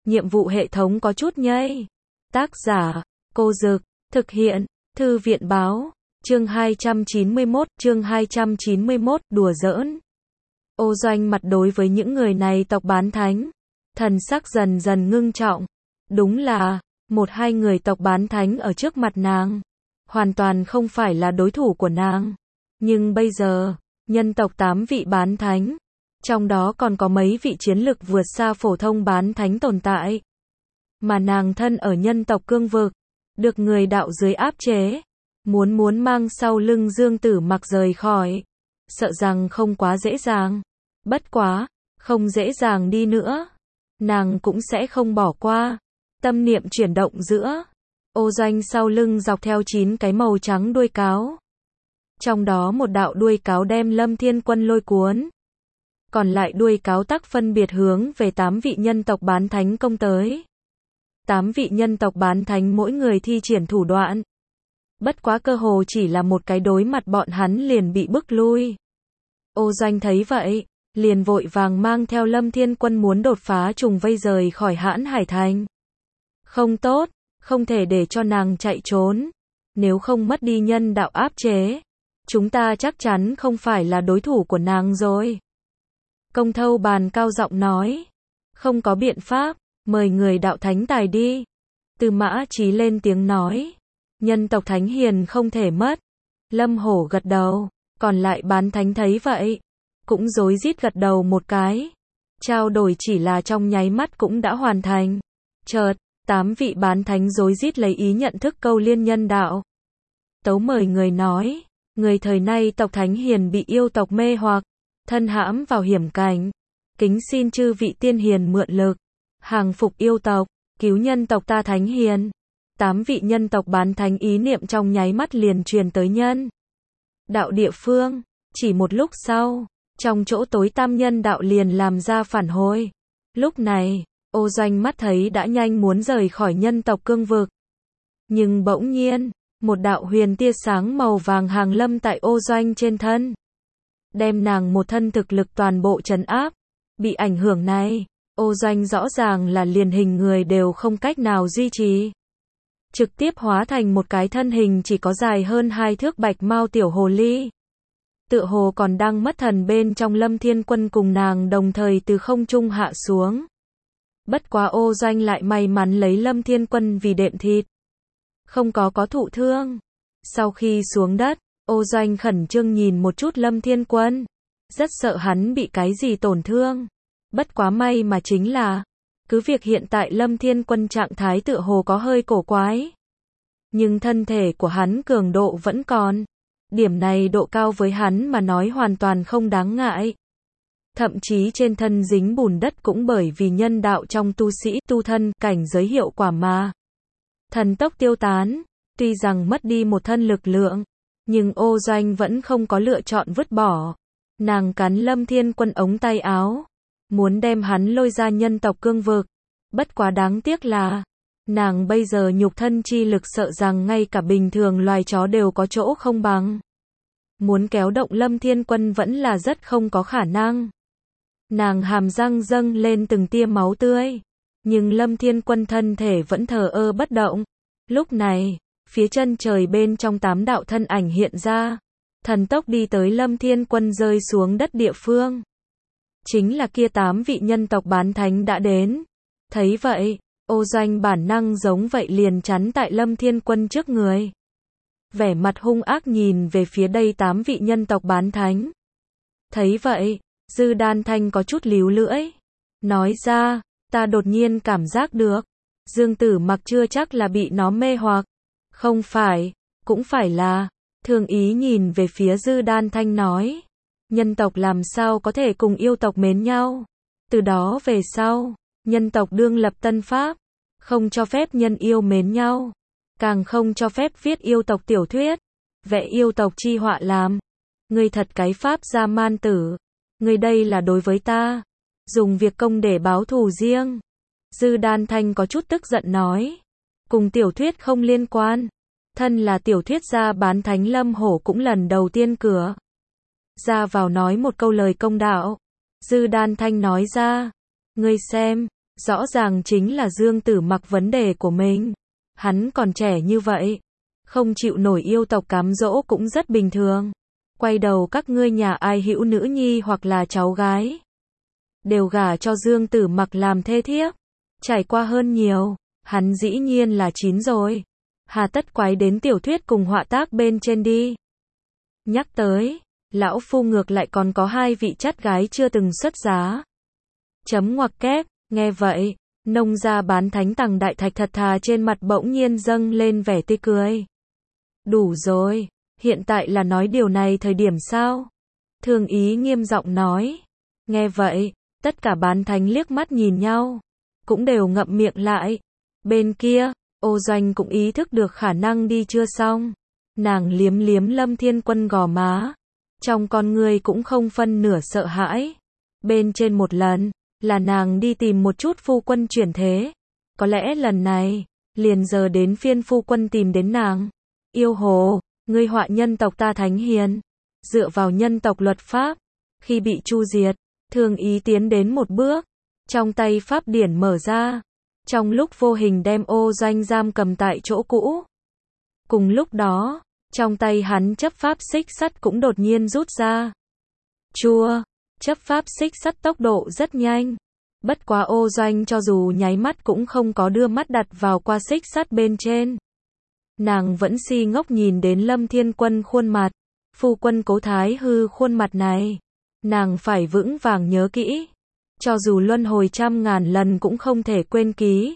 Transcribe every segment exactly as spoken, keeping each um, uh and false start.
nhiệm vụ hệ thống có chút nhây. Tác giả, Cô Dực, thực hiện, Thư viện báo, chương hai trăm chín mươi mốt, chương hai trăm chín mươi mốt, đùa giỡn. Ô Doanh mặt đối với những người này tộc bán thánh, thần sắc dần dần ngưng trọng. Đúng là, một hai người tộc bán thánh ở trước mặt nàng, hoàn toàn không phải là đối thủ của nàng. Nhưng bây giờ, nhân tộc tám vị bán thánh, trong đó còn có mấy vị chiến lực vượt xa phổ thông bán thánh tồn tại. Mà nàng thân ở nhân tộc cương vực, được người đạo dưới áp chế, muốn muốn mang sau lưng Dương Tử Mặc rời khỏi, sợ rằng không quá dễ dàng. Bất quá, không dễ dàng đi nữa, nàng cũng sẽ không bỏ qua. Tâm niệm chuyển động giữa, Ô Doanh sau lưng dọc theo chín cái màu trắng đuôi cáo. Trong đó một đạo đuôi cáo đem Lâm Thiên Quân lôi cuốn. Còn lại đuôi cáo tắc phân biệt hướng về tám vị nhân tộc bán thánh công tới. Tám vị nhân tộc bán thánh mỗi người thi triển thủ đoạn. Bất quá cơ hồ chỉ là một cái đối mặt bọn hắn liền bị bức lui. Ô Doanh thấy vậy, liền vội vàng mang theo Lâm Thiên Quân muốn đột phá trùng vây rời khỏi Hãn Hải Thành. Không tốt, không thể để cho nàng chạy trốn. Nếu không mất đi nhân đạo áp chế, chúng ta chắc chắn không phải là đối thủ của nàng rồi. Công Thâu Bàn cao giọng nói. Không có biện pháp, mời người đạo thánh tài đi. Tư Mã Chí lên tiếng nói. Nhân tộc thánh hiền không thể mất. Lâm Hổ gật đầu, còn lại bán thánh thấy vậy, cũng rối rít gật đầu một cái. Trao đổi chỉ là trong nháy mắt cũng đã hoàn thành. Chợt, tám vị bán thánh rối rít lấy ý nhận thức câu liên nhân đạo. Tấu mời người nói, người thời nay tộc thánh hiền bị yêu tộc mê hoặc, thân hãm vào hiểm cảnh, kính xin chư vị tiên hiền mượn lực, hàng phục yêu tộc, cứu nhân tộc ta thánh hiền. Tám vị nhân tộc bán thánh ý niệm trong nháy mắt liền truyền tới nhân đạo địa phương. Chỉ một lúc sau, trong chỗ tối tăm nhân đạo liền làm ra phản hồi. Lúc này, Ô Doanh mắt thấy đã nhanh muốn rời khỏi nhân tộc cương vực. Nhưng bỗng nhiên, một đạo huyền tia sáng màu vàng hàng lâm tại Ô Doanh trên thân, đem nàng một thân thực lực toàn bộ trấn áp. Bị ảnh hưởng này, Ô Doanh rõ ràng là liền hình người đều không cách nào duy trì. Trực tiếp hóa thành một cái thân hình chỉ có dài hơn hai thước bạch mao tiểu hồ ly. Tựa hồ còn đang mất thần bên trong Lâm Thiên Quân cùng nàng đồng thời từ không trung hạ xuống. Bất quá Ô Doanh lại may mắn lấy Lâm Thiên Quân vì đệm thịt, không có có thụ thương. Sau khi xuống đất, Ô Doanh khẩn trương nhìn một chút Lâm Thiên Quân, rất sợ hắn bị cái gì tổn thương. Bất quá may mà chính là, cứ việc hiện tại Lâm Thiên Quân trạng thái tựa hồ có hơi cổ quái, nhưng thân thể của hắn cường độ vẫn còn. Điểm này độ cao với hắn mà nói hoàn toàn không đáng ngại. Thậm chí trên thân dính bùn đất cũng bởi vì nhân đạo trong tu sĩ tu thân cảnh giới hiệu quả mà thần tốc tiêu tán. Tuy rằng mất đi một thân lực lượng, nhưng Ô Doanh vẫn không có lựa chọn vứt bỏ. Nàng cắn Lâm Thiên Quân ống tay áo, muốn đem hắn lôi ra nhân tộc cương vực. Bất quá đáng tiếc là, nàng bây giờ nhục thân chi lực sợ rằng ngay cả bình thường loài chó đều có chỗ không bằng. Muốn kéo động Lâm Thiên Quân vẫn là rất không có khả năng. Nàng hàm răng dâng lên từng tia máu tươi, nhưng Lâm Thiên Quân thân thể vẫn thờ ơ bất động. Lúc này, phía chân trời bên trong tám đạo thân ảnh hiện ra, thần tốc đi tới Lâm Thiên Quân rơi xuống đất địa phương. Chính là kia tám vị nhân tộc bán thánh đã đến. Thấy vậy, Ô Doanh bản năng giống vậy liền chắn tại Lâm Thiên Quân trước người. Vẻ mặt hung ác nhìn về phía đây tám vị nhân tộc bán thánh. Thấy vậy, Dư Đan Thanh có chút líu lưỡi, nói ra, ta đột nhiên cảm giác được, Dương Tử Mặc chưa chắc là bị nó mê hoặc. Không phải, cũng phải là. Thương Ý nhìn về phía Dư Đan Thanh nói, nhân tộc làm sao có thể cùng yêu tộc mến nhau. Từ đó về sau, nhân tộc đương lập tân pháp, không cho phép nhân yêu mến nhau, càng không cho phép viết yêu tộc tiểu thuyết, vẽ yêu tộc chi họa làm. Ngươi thật cái pháp gia man tử, ngươi đây là đối với ta, dùng việc công để báo thù riêng. Dư Đan Thanh có chút tức giận nói, cùng tiểu thuyết không liên quan, thân là tiểu thuyết gia bán thánh Lâm Hổ cũng lần đầu tiên cửa ra vào nói một câu lời công đạo. Dư Đan Thanh nói ra, ngươi xem, Rõ ràng chính là Dương Tử Mặc vấn đề của mình. Hắn còn trẻ như vậy, không chịu nổi yêu tộc cám dỗ cũng rất bình thường. Quay đầu các ngươi nhà ai hữu nữ nhi hoặc là cháu gái, đều gả cho Dương Tử Mặc làm thê thiếp. Trải qua hơn nhiều, hắn dĩ nhiên là chín rồi. Hà tất quái đến tiểu thuyết cùng họa tác bên trên đi. Nhắc tới, lão phu ngược lại còn có hai vị chắt gái chưa từng xuất giá. Chấm ngoặc kép, nghe vậy, nông gia bán thánh Tằng Đại Thạch thật thà trên mặt bỗng nhiên dâng lên vẻ tươi cười. Đủ rồi, hiện tại là nói điều này thời điểm sao? Thương Ý nghiêm giọng nói. Nghe vậy, tất cả bán thánh liếc mắt nhìn nhau, cũng đều ngậm miệng lại. Bên kia, Ô Doanh cũng ý thức được khả năng đi chưa xong. Nàng liếm liếm Lâm Thiên Quân gò má, trong con người cũng không phân nửa sợ hãi. Bên trên một lần, là nàng đi tìm một chút phu quân chuyển thế. Có lẽ lần này, liền giờ đến phiên phu quân tìm đến nàng. Yêu hồ, ngươi họa nhân tộc ta thánh hiền. Dựa vào nhân tộc luật pháp, khi bị chu diệt, Thương Ý tiến đến một bước, trong tay pháp điển mở ra, trong lúc vô hình đem Ô Doanh giam cầm tại chỗ cũ. Cùng lúc đó, trong tay hắn chấp pháp xích sắt cũng đột nhiên rút ra. Chua, chấp pháp xích sắt tốc độ rất nhanh. Bất quá Ô Doanh cho dù nháy mắt cũng không có đưa mắt đặt vào qua xích sắt bên trên. Nàng vẫn si ngốc nhìn đến Lâm Thiên Quân khuôn mặt, phu quân Cố Thái Hư khuôn mặt này. Nàng phải vững vàng nhớ kỹ. Cho dù luân hồi trăm ngàn lần cũng không thể quên ký.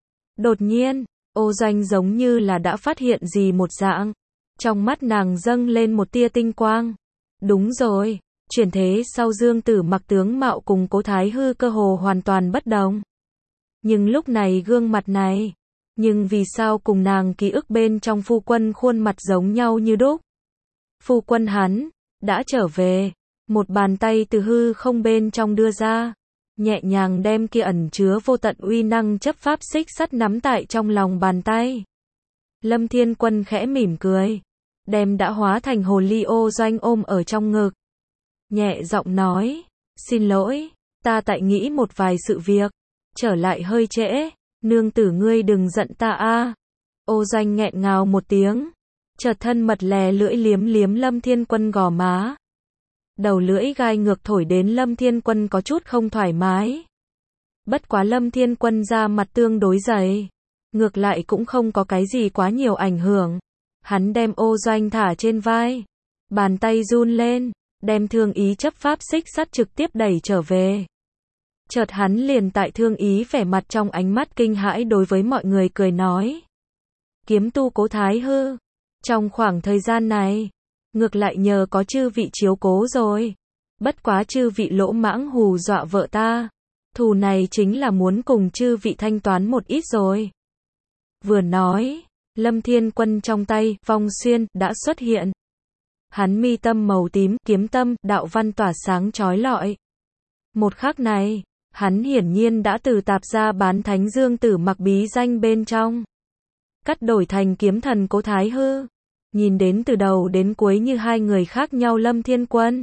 Đột nhiên, Ô Doanh giống như là đã phát hiện gì một dạng. Trong mắt nàng dâng lên một tia tinh quang. Đúng rồi, chuyển thế sau Dương Tử Mặc tướng mạo cùng Cố Thái Hư cơ hồ hoàn toàn bất đồng. Nhưng lúc này gương mặt này, nhưng vì sao cùng nàng ký ức bên trong phu quân khuôn mặt giống nhau như đúc? Phu quân hắn, đã trở về. Một bàn tay từ hư không bên trong đưa ra, nhẹ nhàng đem kia ẩn chứa vô tận uy năng chấp pháp xích sắt nắm tại trong lòng bàn tay. Lâm Thiên Quân khẽ mỉm cười, đem đã hóa thành hồ ly Ô Doanh ôm ở trong ngực. Nhẹ giọng nói, xin lỗi, ta tại nghĩ một vài sự việc, trở lại hơi trễ, nương tử ngươi đừng giận ta a. Ô Doanh nghẹn ngào một tiếng, chợt thân mật lè lưỡi liếm liếm Lâm Thiên Quân gò má. Đầu lưỡi gai ngược thổi đến Lâm Thiên Quân có chút không thoải mái. Bất quá Lâm Thiên Quân da mặt tương đối dày, ngược lại cũng không có cái gì quá nhiều ảnh hưởng. Hắn đem Ô Doanh thả trên vai, bàn tay run lên, đem Thương Ý chấp pháp xích sắt trực tiếp đẩy trở về. Chợt hắn liền tại Thương Ý vẻ mặt trong ánh mắt kinh hãi đối với mọi người cười nói. Kiếm tu Cố Thái Hư, trong khoảng thời gian này, ngược lại nhờ có chư vị chiếu cố rồi. Bất quá chư vị lỗ mãng hù dọa vợ ta. Thù này chính là muốn cùng chư vị thanh toán một ít rồi. Vừa nói, Lâm Thiên Quân trong tay, vong xuyên, đã xuất hiện. Hắn mi tâm màu tím, kiếm tâm, đạo văn tỏa sáng chói lọi. Một khắc này, hắn hiển nhiên đã từ tạp gia bán thánh Dương Tử Mặc bí danh bên trong. Cắt đổi thành kiếm thần Cố Thái Hư. Nhìn đến từ đầu đến cuối như hai người khác nhau Lâm Thiên Quân.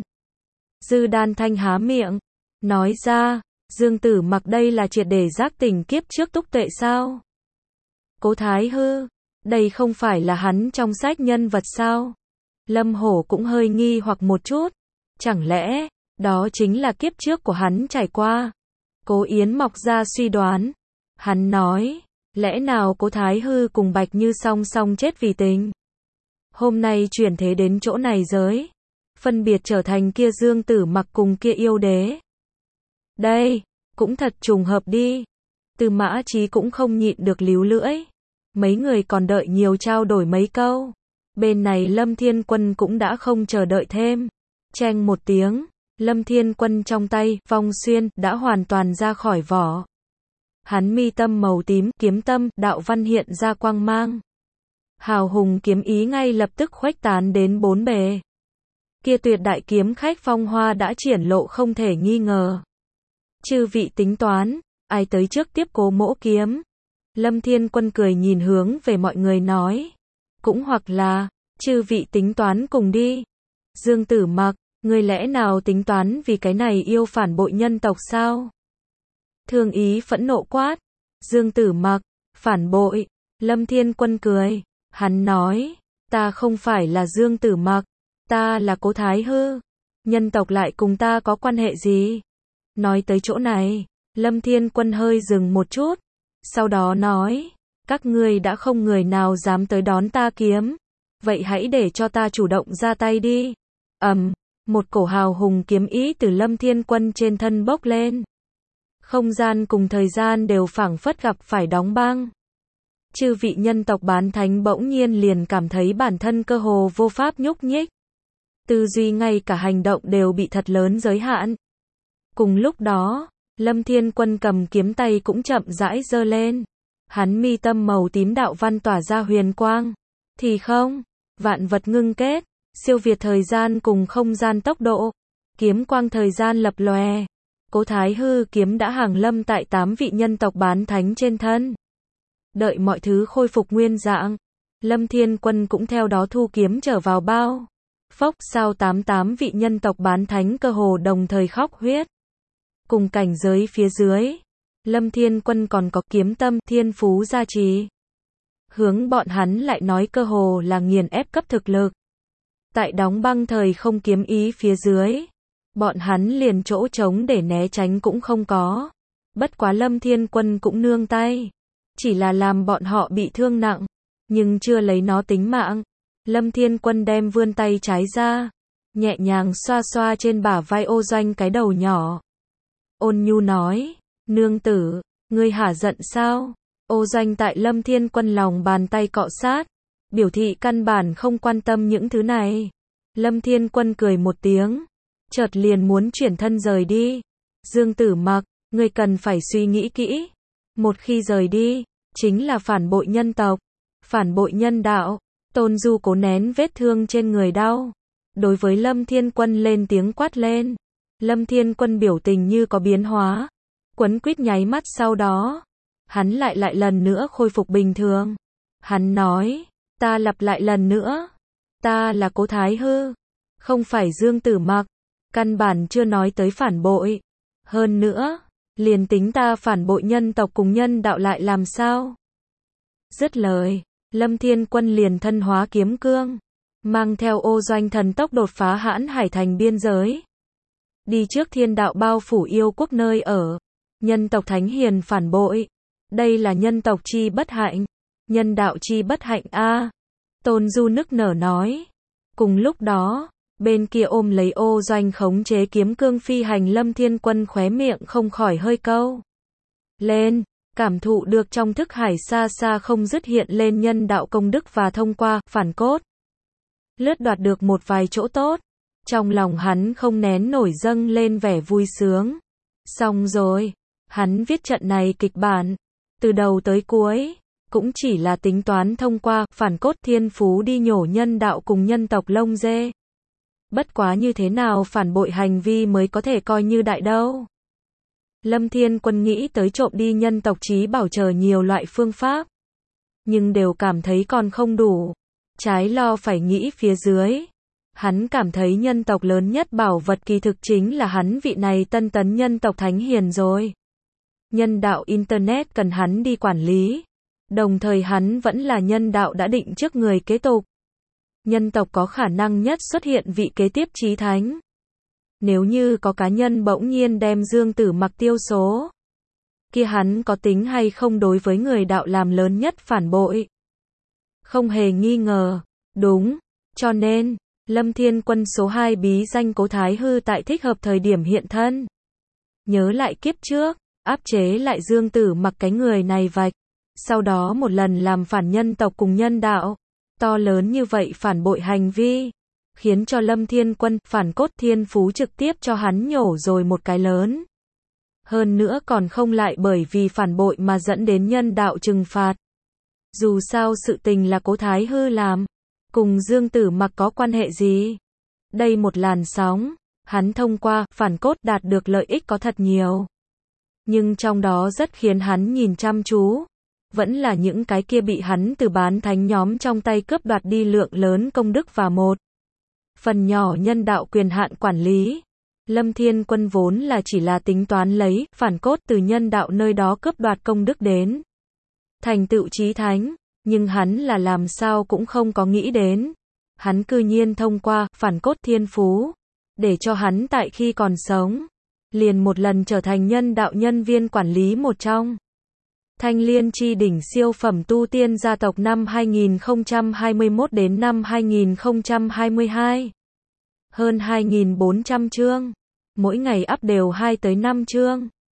Dư Đan Thanh há miệng, nói ra, Dương Tử Mặc đây là triệt để giác tỉnh kiếp trước túc tuệ sao? Cố Thái Hư, đây không phải là hắn trong sách nhân vật sao? Lâm Hổ cũng hơi nghi hoặc một chút, chẳng lẽ, đó chính là kiếp trước của hắn trải qua? Cố Yến mọc ra suy đoán, hắn nói, lẽ nào Cố Thái Hư cùng Bạch Như song song chết vì tình? Hôm nay chuyển thế đến chỗ này giới, phân biệt trở thành kia Dương Tử Mặc cùng kia yêu đế. Đây, cũng thật trùng hợp đi. Tư Mã Chí cũng không nhịn được líu lưỡi. Mấy người còn đợi nhiều trao đổi mấy câu. Bên này Lâm Thiên Quân cũng đã không chờ đợi thêm. Cheng một tiếng, Lâm Thiên Quân trong tay, vong xuyên, đã hoàn toàn ra khỏi vỏ. Hắn mi tâm màu tím, kiếm tâm, đạo văn hiện ra quang mang. Hào hùng kiếm ý ngay lập tức khuếch tán đến bốn bề. Kia tuyệt đại kiếm khách phong hoa đã triển lộ không thể nghi ngờ. Chư vị tính toán, ai tới trước tiếp Cố mỗ kiếm? Lâm Thiên Quân cười nhìn hướng về mọi người nói. Cũng hoặc là, chư vị tính toán cùng đi. Dương Tử Mặc, người lẽ nào tính toán vì cái này yêu phản bội nhân tộc sao? Thương Ý phẫn nộ quát. Dương Tử Mặc, phản bội. Lâm Thiên Quân cười. Hắn nói, ta không phải là Dương Tử Mặc, ta là Cố Thái Hư. Nhân tộc lại cùng ta có quan hệ gì? Nói tới chỗ này, Lâm Thiên Quân hơi dừng một chút, sau đó nói, các ngươi đã không người nào dám tới đón ta kiếm, vậy hãy để cho ta chủ động ra tay đi. Ầm, một cổ hào hùng kiếm ý từ Lâm Thiên Quân trên thân bốc lên. Không gian cùng thời gian đều phảng phất gặp phải đóng băng. Chư vị nhân tộc bán thánh bỗng nhiên liền cảm thấy bản thân cơ hồ vô pháp nhúc nhích. Tư duy ngay cả hành động đều bị thật lớn giới hạn. Cùng lúc đó, Lâm Thiên Quân cầm kiếm tay cũng chậm rãi giơ lên. Hắn mi tâm màu tím đạo văn tỏa ra huyền quang. Thì không, vạn vật ngưng kết, siêu việt thời gian cùng không gian tốc độ. Kiếm quang thời gian lập lòe. Cố Thái Hư kiếm đã hàng lâm tại tám vị nhân tộc bán thánh trên thân. Đợi mọi thứ khôi phục nguyên dạng, Lâm Thiên Quân cũng theo đó thu kiếm trở vào bao. Phốc, sao tám tám vị nhân tộc bán thánh cơ hồ đồng thời khóc huyết. Cùng cảnh giới phía dưới, Lâm Thiên Quân còn có kiếm tâm thiên phú gia trì. Hướng bọn hắn lại nói cơ hồ là nghiền ép cấp thực lực. Tại đóng băng thời không kiếm ý phía dưới, bọn hắn liền chỗ trống để né tránh cũng không có. Bất quá Lâm Thiên Quân cũng nương tay, chỉ là làm bọn họ bị thương nặng, nhưng chưa lấy nó tính mạng. Lâm Thiên Quân đem vươn tay trái ra, nhẹ nhàng xoa xoa trên bả vai Ô Doanh cái đầu nhỏ. Ôn nhu nói, nương tử, ngươi hả giận sao? Ô Doanh tại Lâm Thiên Quân lòng bàn tay cọ sát, biểu thị căn bản không quan tâm những thứ này. Lâm Thiên Quân cười một tiếng, chợt liền muốn chuyển thân rời đi. Dương Tử Mặc, ngươi cần phải suy nghĩ kỹ. Một khi rời đi, chính là phản bội nhân tộc, phản bội nhân đạo. Tôn Du cố nén vết thương trên người đau, đối với Lâm Thiên Quân lên tiếng quát lên. Lâm Thiên Quân biểu tình như có biến hóa, quấn quýt nháy mắt sau đó, hắn lại lại lần nữa khôi phục bình thường. Hắn nói, ta lặp lại lần nữa, ta là Cố Thái Hư, không phải Dương Tử Mặc, căn bản chưa nói tới phản bội. Hơn nữa, liền tính ta phản bội nhân tộc cùng nhân đạo lại làm sao? Dứt lời, Lâm Thiên Quân liền thân hóa kiếm cương, mang theo Ô Doanh thần tốc đột phá Hãn Hải thành biên giới. Đi trước thiên đạo bao phủ yêu quốc nơi ở. Nhân tộc thánh hiền phản bội. Đây là nhân tộc chi bất hạnh. Nhân đạo chi bất hạnh a. Tôn Du nức nở nói. Cùng lúc đó, bên kia ôm lấy Ô Doanh khống chế kiếm cương phi hành Lâm Thiên Quân khóe miệng không khỏi hơi câu lên. Cảm thụ được trong thức hải xa xa không dứt hiện lên nhân đạo công đức và thông qua phản cốt. Lướt đoạt được một vài chỗ tốt. Trong lòng hắn không nén nổi dâng lên vẻ vui sướng. Xong rồi, hắn viết trận này kịch bản, từ đầu tới cuối, cũng chỉ là tính toán thông qua phản cốt thiên phú đi nhổ nhân đạo cùng nhân tộc lông dê. Bất quá như thế nào phản bội hành vi mới có thể coi như đại đâu. Lâm Thiên Quân nghĩ tới trộm đi nhân tộc trí bảo chờ nhiều loại phương pháp, nhưng đều cảm thấy còn không đủ. Trái lo phải nghĩ phía dưới. Hắn cảm thấy nhân tộc lớn nhất bảo vật kỳ thực chính là hắn vị này tân tấn nhân tộc thánh hiền rồi. Nhân đạo Internet cần hắn đi quản lý. Đồng thời hắn vẫn là nhân đạo đã định trước người kế tục. Nhân tộc có khả năng nhất xuất hiện vị kế tiếp chí thánh. Nếu như có cá nhân bỗng nhiên đem Dương Tử Mặc tiêu số, kia hắn có tính hay không đối với người đạo làm lớn nhất phản bội? Không hề nghi ngờ, đúng, cho nên, Lâm Thiên Quân số hai bí danh Cố Thái Hư tại thích hợp thời điểm hiện thân. Nhớ lại kiếp trước, áp chế lại Dương Tử Mặc cái người này vạch, sau đó một lần làm phản nhân tộc cùng nhân đạo, to lớn như vậy phản bội hành vi, khiến cho Lâm Thiên Quân phản cốt thiên phú trực tiếp cho hắn nhổ rồi một cái lớn. Hơn nữa còn không lại bởi vì phản bội mà dẫn đến nhân đạo trừng phạt. Dù sao sự tình là Cố Thái Hư làm, cùng Dương Tử Mặc có quan hệ gì? Đây một làn sóng, hắn thông qua phản cốt đạt được lợi ích có thật nhiều. Nhưng trong đó rất khiến hắn nhìn chăm chú, vẫn là những cái kia bị hắn từ bán thánh nhóm trong tay cướp đoạt đi lượng lớn công đức và một phần nhỏ nhân đạo quyền hạn quản lý. Lâm Thiên Quân vốn là chỉ là tính toán lấy, phản cốt từ nhân đạo nơi đó cướp đoạt công đức đến. Thành tựu chí thánh, nhưng hắn là làm sao cũng không có nghĩ đến. Hắn cư nhiên thông qua, phản cốt thiên phú, để cho hắn tại khi còn sống, liền một lần trở thành nhân đạo nhân viên quản lý một trong. Thanh Liên chi đỉnh siêu phẩm tu tiên gia tộc năm hai nghìn không trăm hai mươi mốt đến năm hai nghìn không trăm hai mươi hai. Hơn hai nghìn bốn trăm chương. Mỗi ngày up đều hai tới năm chương.